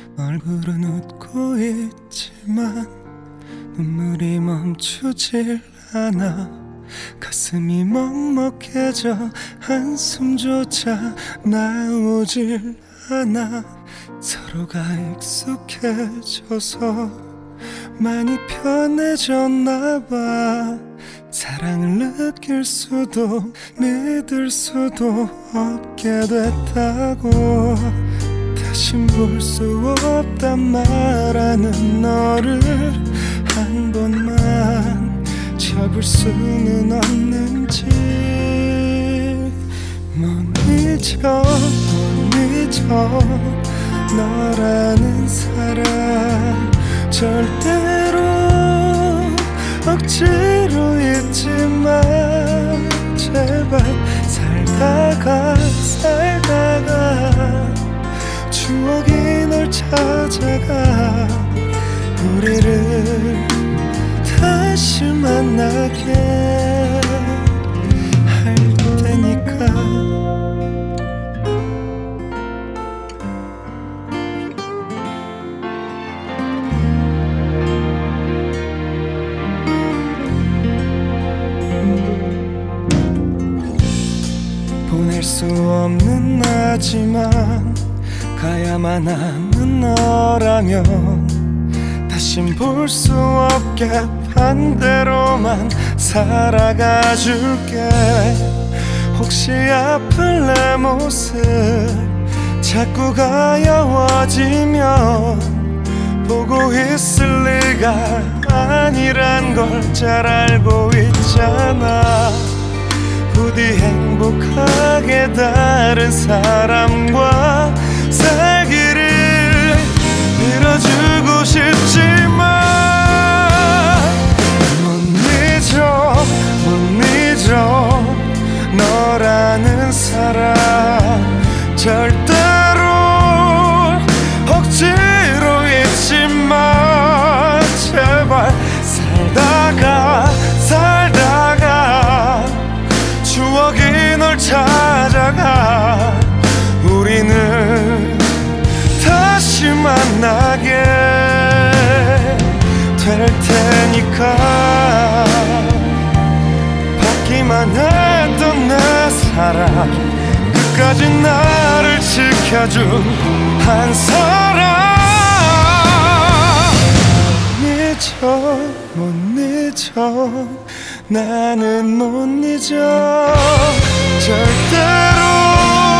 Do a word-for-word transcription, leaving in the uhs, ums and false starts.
얼굴은 웃고 있지만 눈물이 멈추질 않아. 가슴이 먹먹해져 한숨조차 나오질 않아. 서로가 익숙해져서 많이 편해졌나봐. 사랑을 느낄 수도 믿을 수도 없게 됐다고. 다신 볼 수 없단 말하는 너를 한 번만 잡을 수는 없는지. 못 잊어 못 잊어 너라는 사람. 절대로 억지로 잊지마. 제발 살다가 살다가 추억이 널 찾아가. 우리를 다시 만나게 할 테니까. 보낼 수 없는 나지만 가야만 하는 너라면 다신 볼 수 없게 반대로만 살아가 줄게. 혹시 아플 내 모습 자꾸 가여워지면 보고 있을 리가 아니란 걸 잘 알고 있잖아. 부디 행복하게 다른 사람과 살기를 빌어주고 싶지만 못 잊어 못 잊어 너라는 사람. 절대로 억지로 잊지마. 제발 살다가 살다가 추억이 널 찾아가. 우리는 다시 만나게 될 테니까. 받기만 했던 내 사랑, 끝까지 나를 지켜준 한 사람. 잊어 못 잊어 나는 못 잊어. 절대로